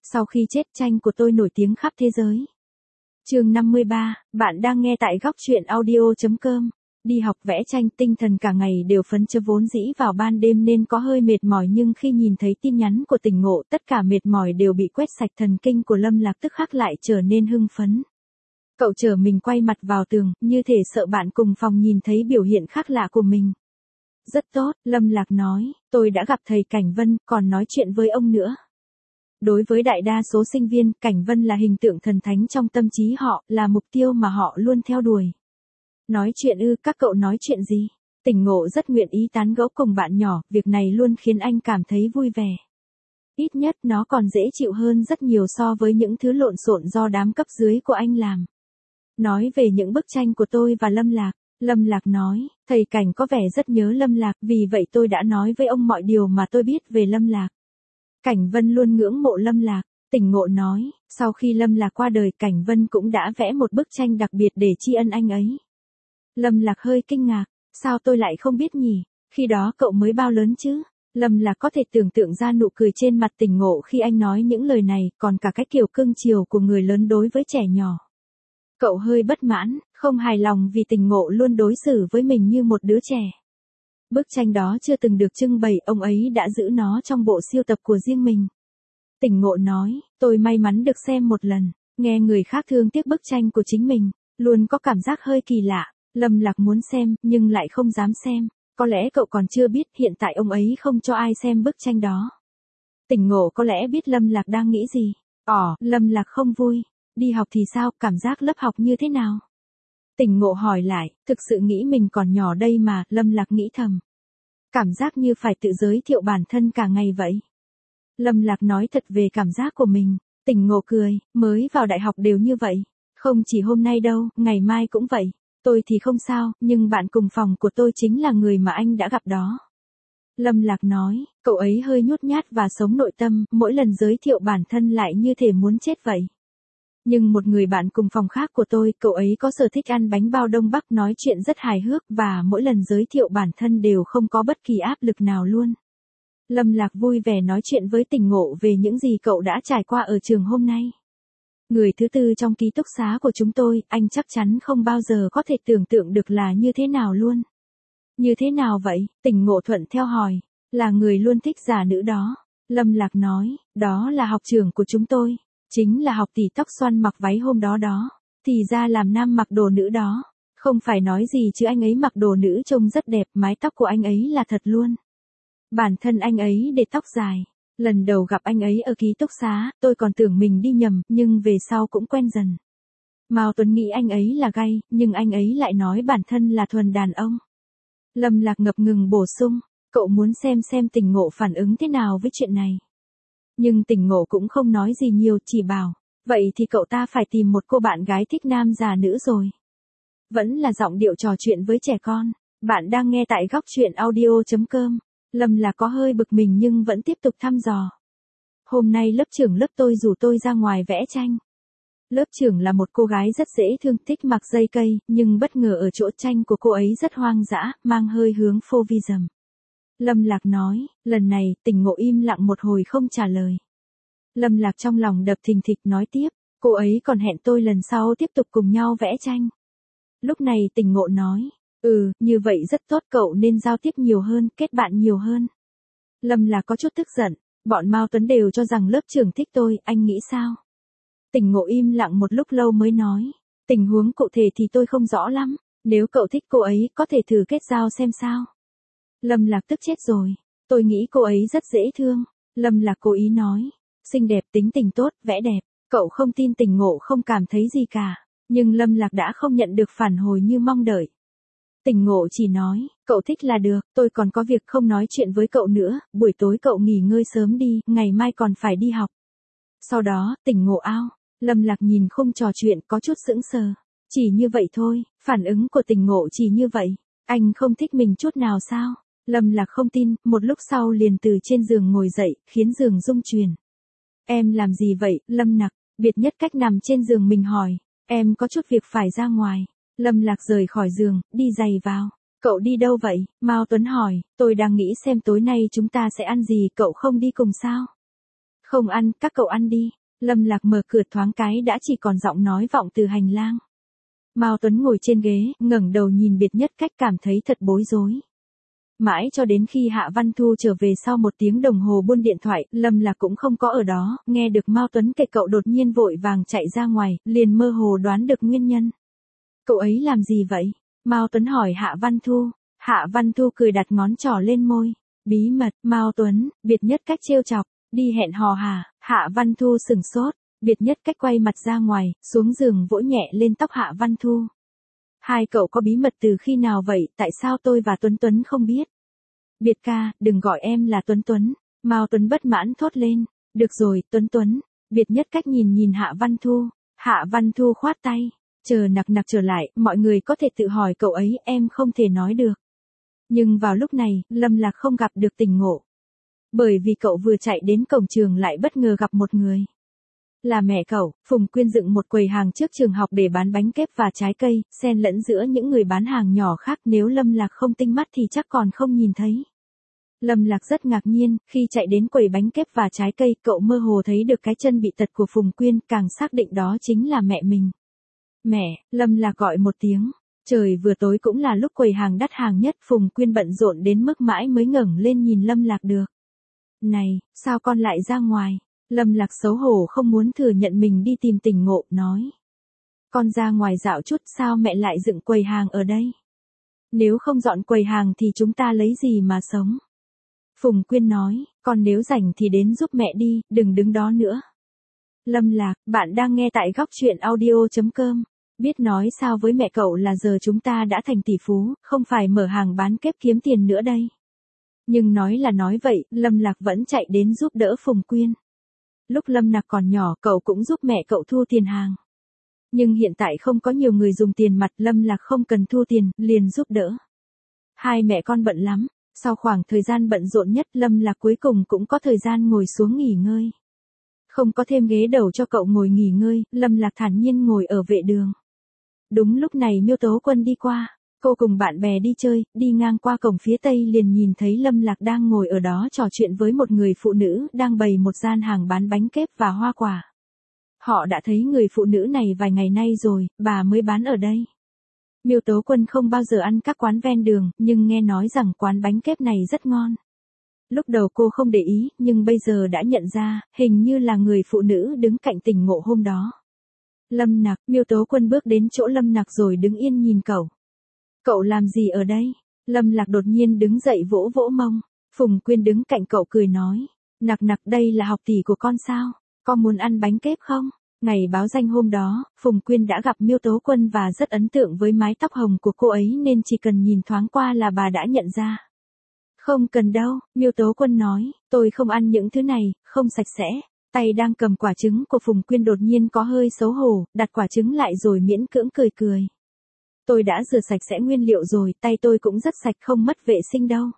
Sau khi chết tranh của tôi nổi tiếng khắp thế giới. Chương 53, bạn đang nghe tại góc truyện audio.com. Đi học vẽ tranh tinh thần cả ngày đều phấn chấn vốn dĩ vào ban đêm nên có hơi mệt mỏi nhưng khi nhìn thấy tin nhắn của Tỉnh Ngộ tất cả mệt mỏi đều bị quét sạch thần kinh của Lâm Lạc tức khắc lại trở nên hưng phấn. Cậu trở mình quay mặt vào tường, như thể sợ bạn cùng phòng nhìn thấy biểu hiện khác lạ của mình. Rất tốt, Lâm Lạc nói, tôi đã gặp thầy Cảnh Vân, còn nói chuyện với ông nữa. Đối với đại đa số sinh viên, Cảnh Vân là hình tượng thần thánh trong tâm trí họ, là mục tiêu mà họ luôn theo đuổi. Nói chuyện ư, các cậu nói chuyện gì? Tỉnh Ngộ rất nguyện ý tán gẫu cùng bạn nhỏ, việc này luôn khiến anh cảm thấy vui vẻ. Ít nhất nó còn dễ chịu hơn rất nhiều so với những thứ lộn xộn do đám cấp dưới của anh làm. Nói về những bức tranh của tôi và Lâm Lạc. Lâm Lạc nói, thầy Cảnh có vẻ rất nhớ Lâm Lạc, vì vậy tôi đã nói với ông mọi điều mà tôi biết về Lâm Lạc. Cảnh Vân luôn ngưỡng mộ Lâm Lạc. Tỉnh Ngộ nói, sau khi Lâm Lạc qua đời Cảnh Vân cũng đã vẽ một bức tranh đặc biệt để tri ân anh ấy. Lâm Lạc hơi kinh ngạc, sao tôi lại không biết nhỉ, khi đó cậu mới bao lớn chứ? Lâm Lạc có thể tưởng tượng ra nụ cười trên mặt Tỉnh Ngộ khi anh nói những lời này, còn cả cái kiểu cưng chiều của người lớn đối với trẻ nhỏ. Cậu hơi bất mãn, không hài lòng vì Tỉnh Ngộ luôn đối xử với mình như một đứa trẻ. Bức tranh đó chưa từng được trưng bày, ông ấy đã giữ nó trong bộ sưu tập của riêng mình. Tỉnh Ngộ nói, tôi may mắn được xem một lần, nghe người khác thương tiếc bức tranh của chính mình, luôn có cảm giác hơi kỳ lạ. Lâm Lạc muốn xem, nhưng lại không dám xem. Có lẽ cậu còn chưa biết, hiện tại ông ấy không cho ai xem bức tranh đó. Tỉnh Ngộ có lẽ biết Lâm Lạc đang nghĩ gì. Lâm Lạc không vui. Đi học thì sao, cảm giác lớp học như thế nào? Tỉnh Ngộ hỏi lại, thực sự nghĩ mình còn nhỏ đây mà, Lâm Lạc nghĩ thầm. Cảm giác như phải tự giới thiệu bản thân cả ngày vậy. Lâm Lạc nói thật về cảm giác của mình. Tỉnh Ngộ cười, mới vào đại học đều như vậy. Không chỉ hôm nay đâu, ngày mai cũng vậy. Tôi thì không sao, nhưng bạn cùng phòng của tôi chính là người mà anh đã gặp đó. Lâm Lạc nói, cậu ấy hơi nhút nhát và sống nội tâm, mỗi lần giới thiệu bản thân lại như thể muốn chết vậy. Nhưng một người bạn cùng phòng khác của tôi, cậu ấy có sở thích ăn bánh bao Đông Bắc, nói chuyện rất hài hước và mỗi lần giới thiệu bản thân đều không có bất kỳ áp lực nào luôn. Lâm Lạc vui vẻ nói chuyện với Tỉnh Ngộ về những gì cậu đã trải qua ở trường hôm nay. Người thứ tư trong ký túc xá của chúng tôi, anh chắc chắn không bao giờ có thể tưởng tượng được là như thế nào luôn. Như thế nào vậy? Tỉnh Ngộ thuận theo hỏi. Là người luôn thích giả nữ đó. Lâm Lạc nói, đó là học trưởng của chúng tôi. Chính là học tỷ tóc xoăn mặc váy hôm đó đó. Thì ra làm nam mặc đồ nữ đó. Không phải nói gì chứ anh ấy mặc đồ nữ trông rất đẹp, mái tóc của anh ấy là thật luôn. Bản thân anh ấy để tóc dài. Lần đầu gặp anh ấy ở ký túc xá, tôi còn tưởng mình đi nhầm, nhưng về sau cũng quen dần. Mao Tuấn nghĩ anh ấy là gay, nhưng anh ấy lại nói bản thân là thuần đàn ông. Lâm Lạc ngập ngừng bổ sung, cậu muốn xem Tỉnh Ngộ phản ứng thế nào với chuyện này. Nhưng Tỉnh Ngộ cũng không nói gì nhiều, chỉ bảo, vậy thì cậu ta phải tìm một cô bạn gái thích nam già nữ rồi. Vẫn là giọng điệu trò chuyện với trẻ con. Bạn đang nghe tại góc truyện audio.com. Lâm Lạc có hơi bực mình nhưng vẫn tiếp tục thăm dò. Hôm nay lớp trưởng lớp tôi rủ tôi ra ngoài vẽ tranh. Lớp trưởng là một cô gái rất dễ thương, thích mặc dây cây, nhưng bất ngờ ở chỗ tranh của cô ấy rất hoang dã, mang hơi hướng Fauvism. Lâm Lạc nói, lần này, Tỉnh Ngộ im lặng một hồi không trả lời. Lâm Lạc trong lòng đập thình thịch nói tiếp, cô ấy còn hẹn tôi lần sau tiếp tục cùng nhau vẽ tranh. Lúc này Tỉnh Ngộ nói, như vậy rất tốt, cậu nên giao tiếp nhiều hơn, kết bạn nhiều hơn. Lâm Lạc có chút tức giận, bọn Mao Tuấn đều cho rằng lớp trưởng thích tôi, anh nghĩ sao? Tỉnh Ngộ im lặng một lúc lâu mới nói, tình huống cụ thể thì tôi không rõ lắm, nếu cậu thích cô ấy, có thể thử kết giao xem sao. Lâm Lạc tức chết rồi, tôi nghĩ cô ấy rất dễ thương. Lâm Lạc cố ý nói, xinh đẹp, tính tình tốt, vẽ đẹp, cậu không tin Tỉnh Ngộ không cảm thấy gì cả, nhưng Lâm Lạc đã không nhận được phản hồi như mong đợi. Tỉnh Ngộ chỉ nói, cậu thích là được, tôi còn có việc không nói chuyện với cậu nữa, buổi tối cậu nghỉ ngơi sớm đi, ngày mai còn phải đi học. Sau đó, Tỉnh Ngộ ao, Lâm Lạc nhìn khung trò chuyện có chút sững sờ. Chỉ như vậy thôi, phản ứng của Tỉnh Ngộ chỉ như vậy, anh không thích mình chút nào sao? Lâm Lạc không tin, một lúc sau liền từ trên giường ngồi dậy, khiến giường rung chuyển. Em làm gì vậy, Lâm Lạc? Biệt Nhất Cách nằm trên giường mình hỏi, em có chút việc phải ra ngoài. Lâm Lạc rời khỏi giường, đi giày vào. Cậu đi đâu vậy? Mao Tuấn hỏi, tôi đang nghĩ xem tối nay chúng ta sẽ ăn gì, cậu không đi cùng sao? Không ăn, các cậu ăn đi. Lâm Lạc mở cửa thoáng cái đã chỉ còn giọng nói vọng từ hành lang. Mao Tuấn ngồi trên ghế, ngẩng đầu nhìn Biệt Nhất Cách cảm thấy thật bối rối. Mãi cho đến khi Hạ Văn Thu trở về sau 1 tiếng đồng hồ buôn điện thoại, Lâm Lạc cũng không có ở đó, nghe được Mao Tuấn kể cậu đột nhiên vội vàng chạy ra ngoài, liền mơ hồ đoán được nguyên nhân. Cậu ấy làm gì vậy? Mao Tuấn hỏi Hạ Văn Thu. Hạ Văn Thu cười đặt ngón trỏ lên môi. Bí mật. Mao Tuấn, Biệt Nhất Cách trêu chọc. Đi hẹn hò hả? Hạ Văn Thu sửng sốt. Biệt Nhất Cách quay mặt ra ngoài, xuống giường vỗ nhẹ lên tóc Hạ Văn Thu. Hai cậu có bí mật từ khi nào vậy, tại sao tôi và Tuấn Tuấn không biết? Biệt ca, đừng gọi em là Tuấn Tuấn. Mao Tuấn bất mãn thốt lên. Được rồi, Tuấn Tuấn. Biệt Nhất Cách nhìn Hạ Văn Thu. Hạ Văn Thu khoát tay. Chờ nặc trở lại, mọi người có thể tự hỏi cậu ấy, em không thể nói được. Nhưng vào lúc này, Lâm Lạc không gặp được tỉnh ngộ. Bởi vì cậu vừa chạy đến cổng trường lại bất ngờ gặp một người. Là mẹ cậu. Phùng Quyên dựng một quầy hàng trước trường học để bán bánh kép và trái cây, xen lẫn giữa những người bán hàng nhỏ khác, nếu Lâm Lạc không tinh mắt thì chắc còn không nhìn thấy. Lâm Lạc rất ngạc nhiên, khi chạy đến quầy bánh kép và trái cây, cậu mơ hồ thấy được cái chân bị tật của Phùng Quyên, càng xác định đó chính là mẹ mình. Mẹ. Lâm Lạc gọi một tiếng. Trời vừa tối cũng là lúc quầy hàng đắt hàng nhất, Phùng Quyên bận rộn đến mức mãi mới ngẩng lên nhìn Lâm Lạc được. Này, sao con lại ra ngoài? Lâm Lạc xấu hổ không muốn thừa nhận mình đi tìm tỉnh ngộ, nói. Con ra ngoài dạo chút, sao mẹ lại dựng quầy hàng ở đây? Nếu không dọn quầy hàng thì chúng ta lấy gì mà sống? Phùng Quyên nói, con nếu rảnh thì đến giúp mẹ đi, đừng đứng đó nữa. Lâm Lạc, bạn đang nghe tại góc truyện audio.com. Biết nói sao với mẹ cậu là giờ chúng ta đã thành tỷ phú, không phải mở hàng bán kép kiếm tiền nữa đây. Nhưng nói là nói vậy, Lâm Lạc vẫn chạy đến giúp đỡ Phùng Quyên. Lúc Lâm Lạc còn nhỏ cậu cũng giúp mẹ cậu thu tiền hàng. Nhưng hiện tại không có nhiều người dùng tiền mặt, Lâm Lạc không cần thu tiền, liền giúp đỡ. Hai mẹ con bận lắm, sau khoảng thời gian bận rộn nhất Lâm Lạc cuối cùng cũng có thời gian ngồi xuống nghỉ ngơi. Không có thêm ghế đầu cho cậu ngồi nghỉ ngơi, Lâm Lạc thản nhiên ngồi ở vệ đường. Đúng lúc này Miêu Tố Quân đi qua, cô cùng bạn bè đi chơi, đi ngang qua cổng phía tây liền nhìn thấy Lâm Lạc đang ngồi ở đó trò chuyện với một người phụ nữ đang bày một gian hàng bán bánh kép và hoa quả. Họ đã thấy người phụ nữ này vài ngày nay rồi, bà mới bán ở đây. Miêu Tố Quân không bao giờ ăn các quán ven đường, nhưng nghe nói rằng quán bánh kép này rất ngon. Lúc đầu cô không để ý, nhưng bây giờ đã nhận ra, hình như là người phụ nữ đứng cạnh tỉnh ngộ hôm đó. Lâm Nặc. Miêu Tố Quân bước đến chỗ Lâm Nặc rồi đứng yên nhìn cậu. Cậu làm gì ở đây? Lâm Lạc đột nhiên đứng dậy vỗ vỗ mông. Phùng Quyên đứng cạnh cậu cười nói. Nặc, đây là học tỷ của con sao? Con muốn ăn bánh kép không? Ngày báo danh hôm đó, Phùng Quyên đã gặp Miêu Tố Quân và rất ấn tượng với mái tóc hồng của cô ấy nên chỉ cần nhìn thoáng qua là bà đã nhận ra. Không cần đâu, Miêu Tố Quân nói, tôi không ăn những thứ này, không sạch sẽ. Tay đang cầm quả trứng của Phùng Quyên đột nhiên có hơi xấu hổ, đặt quả trứng lại rồi miễn cưỡng cười. Tôi đã rửa sạch sẽ nguyên liệu rồi, tay tôi cũng rất sạch không mất vệ sinh đâu.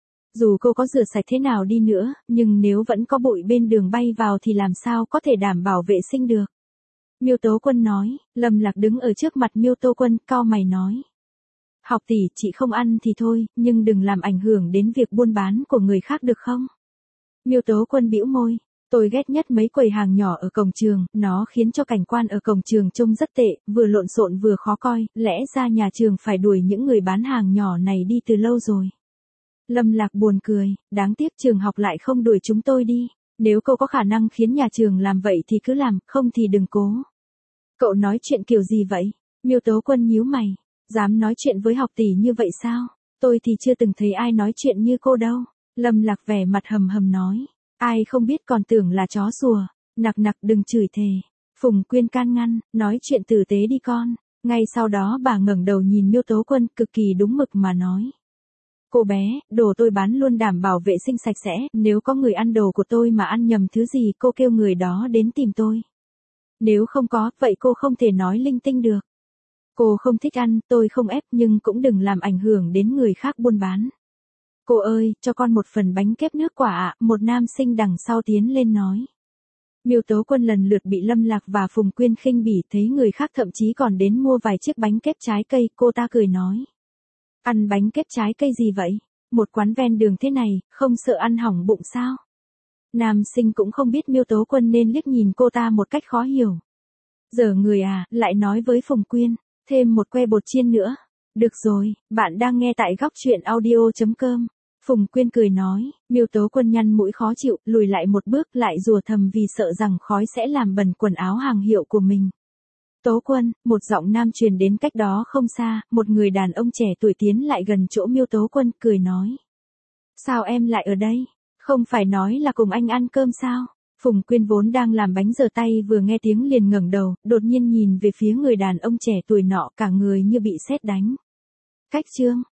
Dù cô có rửa sạch thế nào đi nữa, nhưng nếu vẫn có bụi bên đường bay vào thì làm sao có thể đảm bảo vệ sinh được. Miêu Tố Quân nói. Lâm Lạc đứng ở trước mặt Miêu Tố Quân, cau mày nói. Học tỷ, chị không ăn thì thôi, nhưng đừng làm ảnh hưởng đến việc buôn bán của người khác được không? Miêu Tố Quân bĩu môi. Tôi ghét nhất mấy quầy hàng nhỏ ở cổng trường, nó khiến cho cảnh quan ở cổng trường trông rất tệ, vừa lộn xộn vừa khó coi, lẽ ra nhà trường phải đuổi những người bán hàng nhỏ này đi từ lâu rồi. Lâm Lạc buồn cười, đáng tiếc trường học lại không đuổi chúng tôi đi. Nếu cậu có khả năng khiến nhà trường làm vậy thì cứ làm, không thì đừng cố. Cậu nói chuyện kiểu gì vậy? Miêu Tố Quân nhíu mày. Dám nói chuyện với học tỷ như vậy sao? Tôi thì chưa từng thấy ai nói chuyện như cô đâu. Lâm Lạc vẻ mặt hầm nói. Ai không biết còn tưởng là chó sủa. Nặc đừng chửi thề. Phùng Quyên can ngăn, nói chuyện tử tế đi con. Ngay sau đó bà ngẩng đầu nhìn Miêu Tố Quân cực kỳ đúng mực mà nói. Cô bé, đồ tôi bán luôn đảm bảo vệ sinh sạch sẽ, nếu có người ăn đồ của tôi mà ăn nhầm thứ gì cô kêu người đó đến tìm tôi. Nếu không có, vậy cô không thể nói linh tinh được. Cô không thích ăn, tôi không ép nhưng cũng đừng làm ảnh hưởng đến người khác buôn bán. Cô ơi, cho con một phần bánh kép nước quả ạ, một nam sinh đằng sau tiến lên nói. Miêu Tố Quân lần lượt bị Lâm Lạc và Phùng Quyên khinh bỉ, thấy người khác thậm chí còn đến mua vài chiếc bánh kép trái cây, cô ta cười nói. Ăn bánh kép trái cây gì vậy? Một quán ven đường thế này, không sợ ăn hỏng bụng sao? Nam sinh cũng không biết Miêu Tố Quân nên liếc nhìn cô ta một cách khó hiểu. Giờ người à, lại nói với Phùng Quyên, thêm một que bột chiên nữa. Được rồi, bạn đang nghe tại góc chuyện audio.com. Phùng Quyên cười nói, Miêu Tố Quân nhăn mũi khó chịu, lùi lại một bước lại rủa thầm vì sợ rằng khói sẽ làm bẩn quần áo hàng hiệu của mình. Tố Quân, một giọng nam truyền đến cách đó không xa, một người đàn ông trẻ tuổi tiến lại gần chỗ Miêu Tố Quân, cười nói. Sao em lại ở đây? Không phải nói là cùng anh ăn cơm sao? Phùng Quyên vốn đang làm bánh giờ tay vừa nghe tiếng liền ngẩng đầu, đột nhiên nhìn về phía người đàn ông trẻ tuổi nọ, cả người như bị sét đánh. Cách chương